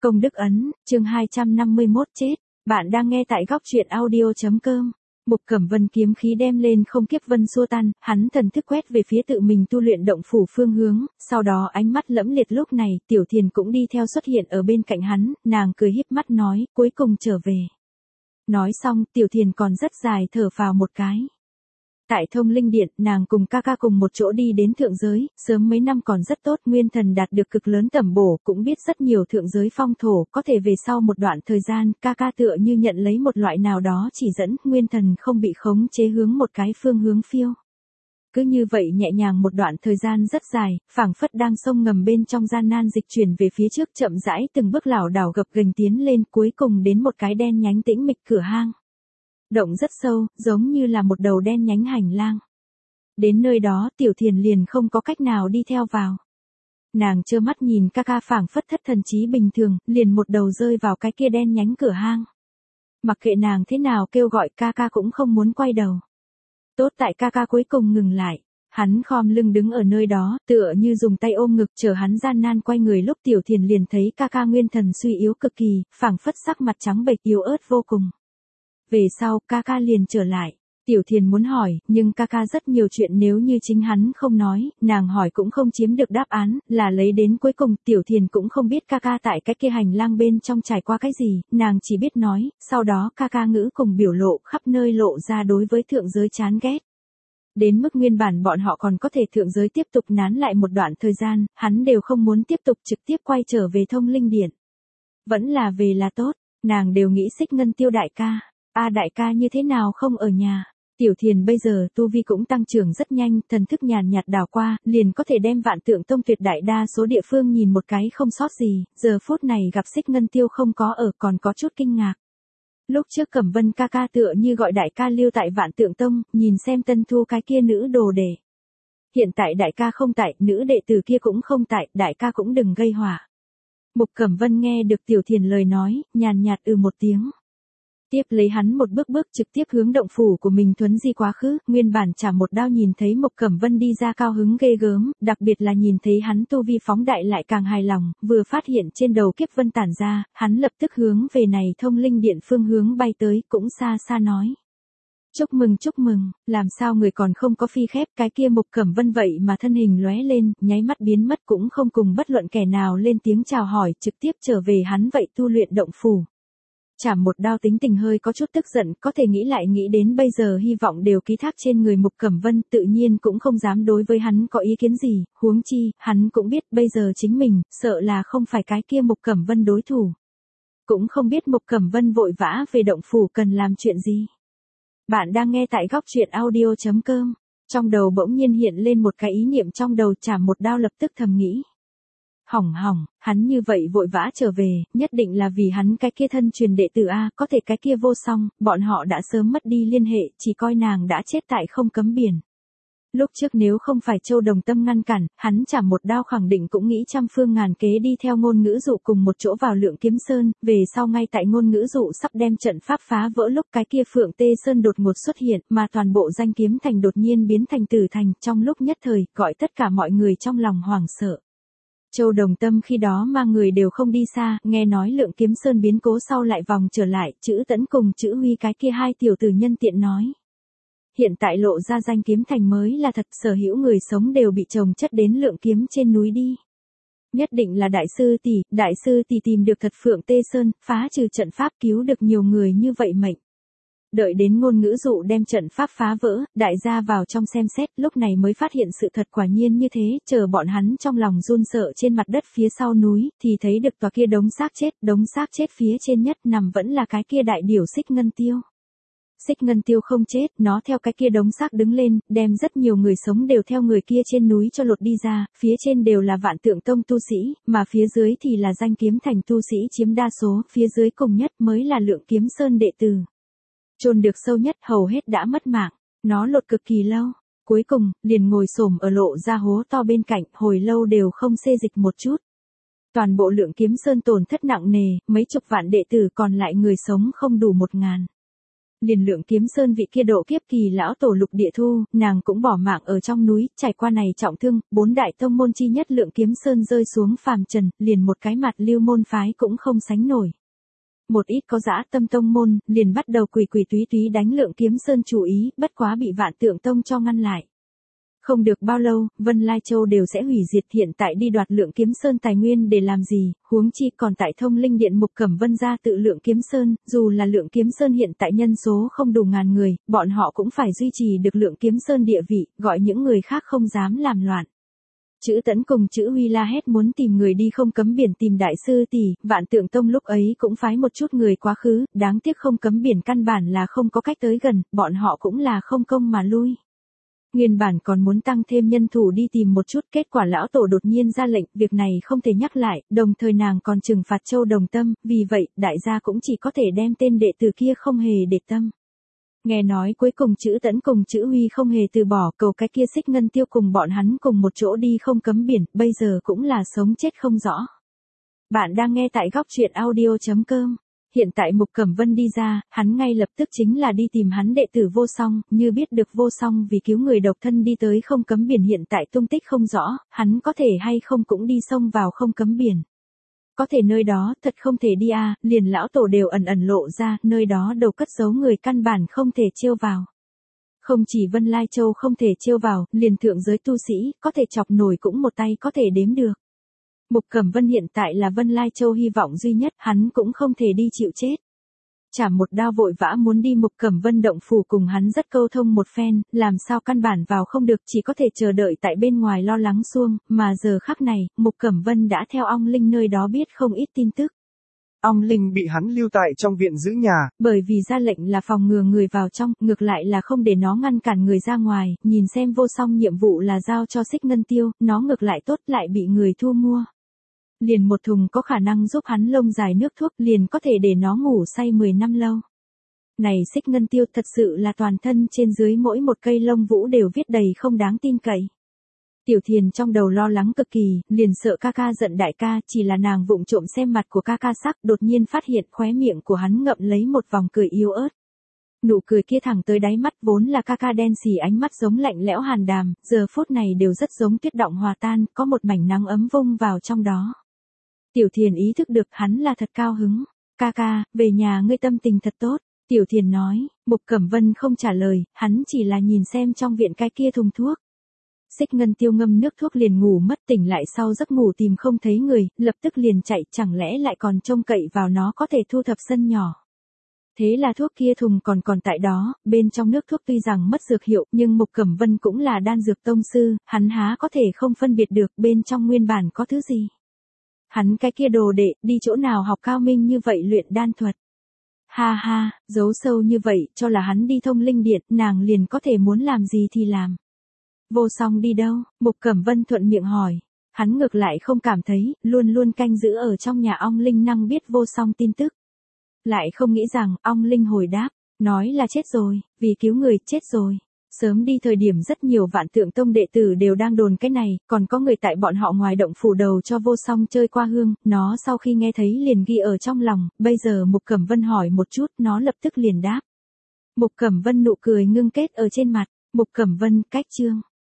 Công đức ấn, chương 251 chết. Bạn đang nghe tại góc truyện audio.com. Mục Cẩm Vân kiếm khí đem lên không kiếp vân xua tan, hắn thần thức quét về phía tự mình tu luyện động phủ phương hướng, sau đó ánh mắt lẫm liệt. Lúc này, Tiểu Thiền cũng đi theo xuất hiện ở bên cạnh hắn, nàng cười híp mắt nói, cuối cùng trở về. Nói xong, Tiểu Thiền còn rất dài thở phào một cái. Tại Thông Linh Điện, nàng cùng ca ca cùng một chỗ đi đến thượng giới, sớm mấy năm còn rất tốt, nguyên thần đạt được cực lớn tẩm bổ, cũng biết rất nhiều thượng giới phong thổ, có thể về sau một đoạn thời gian, ca ca tựa như nhận lấy một loại nào đó chỉ dẫn, nguyên thần không bị khống chế hướng một cái phương hướng phiêu. Cứ như vậy nhẹ nhàng một đoạn thời gian rất dài, phảng phất đang sông ngầm bên trong gian nan dịch chuyển về phía trước, chậm rãi từng bước lảo đảo gập ghềnh tiến lên, cuối cùng đến một cái đen nhánh tĩnh mịch cửa hang. Động rất sâu, giống như là một đầu đen nhánh hành lang. Đến nơi đó, Tiểu Thiền liền không có cách nào đi theo vào. Nàng trơ mắt nhìn ca ca phảng phất thất thần trí bình thường, liền một đầu rơi vào cái kia đen nhánh cửa hang. Mặc kệ nàng thế nào kêu gọi, ca ca cũng không muốn quay đầu. Tốt tại ca ca cuối cùng ngừng lại. Hắn khom lưng đứng ở nơi đó, tựa như dùng tay ôm ngực chờ hắn gian nan quay người. Lúc Tiểu Thiền liền thấy ca ca nguyên thần suy yếu cực kỳ, phảng phất sắc mặt trắng bệch yếu ớt vô cùng. Về sau, ca ca liền trở lại. Tiểu Thiền muốn hỏi, nhưng ca ca rất nhiều chuyện nếu như chính hắn không nói, nàng hỏi cũng không chiếm được đáp án, là lấy đến cuối cùng, Tiểu Thiền cũng không biết ca ca tại cái kia hành lang bên trong trải qua cái gì, nàng chỉ biết nói, sau đó ca ca ngữ cùng biểu lộ khắp nơi lộ ra đối với thượng giới chán ghét. Đến mức nguyên bản bọn họ còn có thể thượng giới tiếp tục nán lại một đoạn thời gian, hắn đều không muốn tiếp tục trực tiếp quay trở về Thông Linh Điện. Vẫn là về là tốt, nàng đều nghĩ Xích Ngân Tiêu đại ca. Đại ca như thế nào không ở nhà? Tiểu Thiền bây giờ tu vi cũng tăng trưởng rất nhanh, thần thức nhàn nhạt đảo qua, liền có thể đem Vạn Tượng Tông tuyệt đại đa số địa phương nhìn một cái không sót gì, giờ phút này gặp Xích Ngân Tiêu không có ở còn có chút kinh ngạc. Lúc trước Cẩm Vân ca ca tựa như gọi đại ca lưu tại Vạn Tượng Tông, nhìn xem Tân Thu cái kia nữ đồ đệ. Hiện tại đại ca không tại, nữ đệ tử kia cũng không tại, đại ca cũng đừng gây họa. Mục Cẩm Vân nghe được Tiểu Thiền lời nói, nhàn nhạt một tiếng. Tiếp lấy hắn một bước trực tiếp hướng động phủ của mình thuấn di quá khứ, nguyên bản chả một đao nhìn thấy Mục Cẩm Vân đi ra cao hứng ghê gớm, đặc biệt là nhìn thấy hắn tu vi phóng đại lại càng hài lòng, vừa phát hiện trên đầu kiếp vân tản ra, hắn lập tức hướng về này Thông Linh Điện phương hướng bay tới, cũng xa xa nói. Chúc mừng, làm sao người còn không có phi khép, cái kia Mục Cẩm Vân vậy mà thân hình lóe lên, nháy mắt biến mất cũng không cùng bất luận kẻ nào lên tiếng chào hỏi, trực tiếp trở về hắn vậy tu luyện động phủ. Chảm một đao tính tình hơi có chút tức giận, có thể nghĩ lại nghĩ đến bây giờ hy vọng đều ký thác trên người Mục Cẩm Vân, tự nhiên cũng không dám đối với hắn có ý kiến gì, huống chi, hắn cũng biết bây giờ chính mình, sợ là không phải cái kia Mục Cẩm Vân đối thủ. Cũng không biết Mục Cẩm Vân vội vã về động phủ cần làm chuyện gì. Bạn đang nghe tại góc truyện audio.com, trong đầu bỗng nhiên hiện lên một cái ý niệm trong đầu, chảm một đao lập tức thầm nghĩ. Hỏng, hắn như vậy vội vã trở về, nhất định là vì hắn cái kia thân truyền đệ tử A, có thể cái kia vô song, bọn họ đã sớm mất đi liên hệ, chỉ coi nàng đã chết tại không cấm biển. Lúc trước nếu không phải Châu Đồng Tâm ngăn cản, hắn chả một đao khẳng định cũng nghĩ trăm phương ngàn kế đi theo Ngôn Ngữ Dụ cùng một chỗ vào Lượng Kiếm Sơn, về sau ngay tại Ngôn Ngữ Dụ sắp đem trận pháp phá vỡ lúc cái kia Phượng Tê Sơn đột ngột xuất hiện, mà toàn bộ Danh Kiếm Thành đột nhiên biến thành Tử Thành, trong lúc nhất thời, gọi tất cả mọi người trong lòng hoảng sợ. Châu Đồng Tâm khi đó mang người đều không đi xa, nghe nói Lượng Kiếm Sơn biến cố sau lại vòng trở lại, Chữ Tẫn cùng Chữ Huy cái kia hai tiểu tử nhân tiện nói. Hiện tại lộ ra Danh Kiếm Thành mới là thật, sở hữu người sống đều bị chồng chất đến Lượng Kiếm trên núi đi. Nhất định là đại sư tỷ tìm được thật Phượng Tê Sơn, phá trừ trận pháp cứu được nhiều người như vậy mệnh. Đợi đến Ngôn Ngữ Dụ đem trận pháp phá vỡ, đại gia vào trong xem xét, lúc này mới phát hiện sự thật quả nhiên như thế, chờ bọn hắn trong lòng run sợ trên mặt đất phía sau núi, thì thấy được tòa kia đống xác chết phía trên nhất nằm vẫn là cái kia đại điểu Xích Ngân Tiêu. Xích Ngân Tiêu không chết, nó theo cái kia đống xác đứng lên, đem rất nhiều người sống đều theo người kia trên núi cho lột đi ra, phía trên đều là Vạn Tượng Tông tu sĩ, mà phía dưới thì là Danh Kiếm Thành tu sĩ chiếm đa số, phía dưới cùng nhất mới là Lượng Kiếm Sơn đệ tử. Chôn được sâu nhất hầu hết đã mất mạng, nó lột cực kỳ lâu, cuối cùng, liền ngồi xổm ở lộ ra hố to bên cạnh, hồi lâu đều không xê dịch một chút. Toàn bộ Lượng Kiếm Sơn tổn thất nặng nề, mấy chục vạn đệ tử còn lại người sống không đủ 1000. liền Lượng Kiếm Sơn vị kia độ kiếp kỳ lão tổ Lục Địa Thu, nàng cũng bỏ mạng ở trong núi, trải qua này trọng thương, 4 đại tông môn chi nhất Lượng Kiếm Sơn rơi xuống phàm trần, liền một cái mặt Lưu môn phái cũng không sánh nổi. Một ít có dã tâm tông môn, liền bắt đầu quỷ quỷ túy túy đánh Lượng Kiếm Sơn chủ ý, bất quá bị Vạn Tượng Tông cho ngăn lại. Không được bao lâu, Vân Lai Châu đều sẽ hủy diệt, hiện tại đi đoạt Lượng Kiếm Sơn tài nguyên để làm gì, huống chi còn tại Thông Linh Điện Mục Cẩm Vân ra tự Lượng Kiếm Sơn, dù là Lượng Kiếm Sơn hiện tại nhân số không đủ ngàn người, bọn họ cũng phải duy trì được Lượng Kiếm Sơn địa vị, gọi những người khác không dám làm loạn. Chữ Tẫn cùng Chữ Huy la hét muốn tìm người đi Không Cấm Biển tìm đại sư tỷ, Vạn Tượng Tông lúc ấy cũng phái một chút người quá khứ, đáng tiếc Không Cấm Biển căn bản là không có cách tới gần, bọn họ cũng là không công mà lui. Nguyên bản còn muốn tăng thêm nhân thủ đi tìm một chút, kết quả lão tổ đột nhiên ra lệnh, việc này không thể nhắc lại, đồng thời nàng còn trừng phạt Châu Đồng Tâm, vì vậy, đại gia cũng chỉ có thể đem tên đệ tử kia không hề để tâm. Nghe nói cuối cùng Chữ Tẫn cùng Chữ Huy không hề từ bỏ, cầu cái kia Xích Ngân Tiêu cùng bọn hắn cùng một chỗ đi Không Cấm Biển, bây giờ cũng là sống chết không rõ. Bạn đang nghe tại góc truyện audio.com. Hiện tại Mục Cẩm Vân đi ra, hắn ngay lập tức chính là đi tìm hắn đệ tử Vô Song, như biết được Vô Song vì cứu người độc thân đi tới Không Cấm Biển hiện tại tung tích không rõ, hắn có thể hay không cũng đi xông vào Không Cấm Biển. Có thể nơi đó thật không thể đi à, liền lão tổ đều ẩn ẩn lộ ra, nơi đó đầu cất giấu người căn bản không thể trêu vào. Không chỉ Vân Lai Châu không thể trêu vào, liền thượng giới tu sĩ, có thể chọc nổi cũng một tay có thể đếm được. Mục Cẩm Vân hiện tại là Vân Lai Châu hy vọng duy nhất, hắn cũng không thể đi chịu chết. Chảm một đao vội vã muốn đi Mục Cẩm Vân động phủ cùng hắn rất câu thông một phen, làm sao căn bản vào không được, chỉ có thể chờ đợi tại bên ngoài lo lắng xuông, mà giờ khắc này, Mục Cẩm Vân đã theo Ong Linh nơi đó biết không ít tin tức. Ong Linh bị hắn lưu tại trong viện giữ nhà. Bởi vì ra lệnh là phòng ngừa người vào trong, ngược lại là không để nó ngăn cản người ra ngoài, nhìn xem Vô Song nhiệm vụ là giao cho Xích Ngân Tiêu, nó ngược lại tốt lại bị người thu mua. Liền một thùng có khả năng giúp hắn lông dài nước thuốc, liền có thể để nó ngủ say 10 năm lâu. Này Xích Ngân Tiêu thật sự là toàn thân trên dưới mỗi một cây lông vũ đều viết đầy không đáng tin cậy. Tiểu Thiền trong đầu lo lắng cực kỳ, liền sợ ca ca giận đại ca, chỉ là nàng vụng trộm xem mặt của ca ca sắc, đột nhiên phát hiện khóe miệng của hắn ngậm lấy một vòng cười yếu ớt. Nụ cười kia thẳng tới đáy mắt, vốn là ca ca đen xì ánh mắt giống lạnh lẽo hàn đàm, giờ phút này đều rất giống tuyết động hòa tan, có một mảnh nắng ấm vung vào trong đó. Tiểu Thiền ý thức được hắn là thật cao hứng. Ca ca, về nhà ngươi tâm tình thật tốt. Tiểu Thiền nói, Mục Cẩm Vân không trả lời, hắn chỉ là nhìn xem trong viện cái kia thùng thuốc. Xích Ngân Tiêu ngâm nước thuốc liền ngủ mất, tỉnh lại sau giấc ngủ tìm không thấy người, lập tức liền chạy, chẳng lẽ lại còn trông cậy vào nó có thể thu thập sân nhỏ. Thế là thuốc kia thùng còn tại đó, bên trong nước thuốc tuy rằng mất dược hiệu, nhưng Mục Cẩm Vân cũng là đan dược tông sư, hắn há có thể không phân biệt được bên trong nguyên bản có thứ gì. Hắn cái kia đồ đệ, đi chỗ nào học cao minh như vậy luyện đan thuật. Ha ha, giấu sâu như vậy, cho là hắn đi Thông Linh Điện, nàng liền có thể muốn làm gì thì làm. Vô Song đi đâu? Mục Cẩm Vân thuận miệng hỏi. Hắn ngược lại không cảm thấy, luôn luôn canh giữ ở trong nhà Ong Linh năng biết Vô Song tin tức. Lại không nghĩ rằng, Ong Linh hồi đáp, nói là chết rồi, vì cứu người, chết rồi. Sớm đi thời điểm rất nhiều Vạn Tượng Tông đệ tử đều đang đồn cái này, còn có người tại bọn họ ngoài động phủ đầu cho Vô Song chơi qua hương, nó sau khi nghe thấy liền ghi ở trong lòng, bây giờ Mục Cẩm Vân hỏi một chút, nó lập tức liền đáp. Mục Cẩm Vân nụ cười ngưng kết ở trên mặt, Mục Cẩm Vân, cách chương.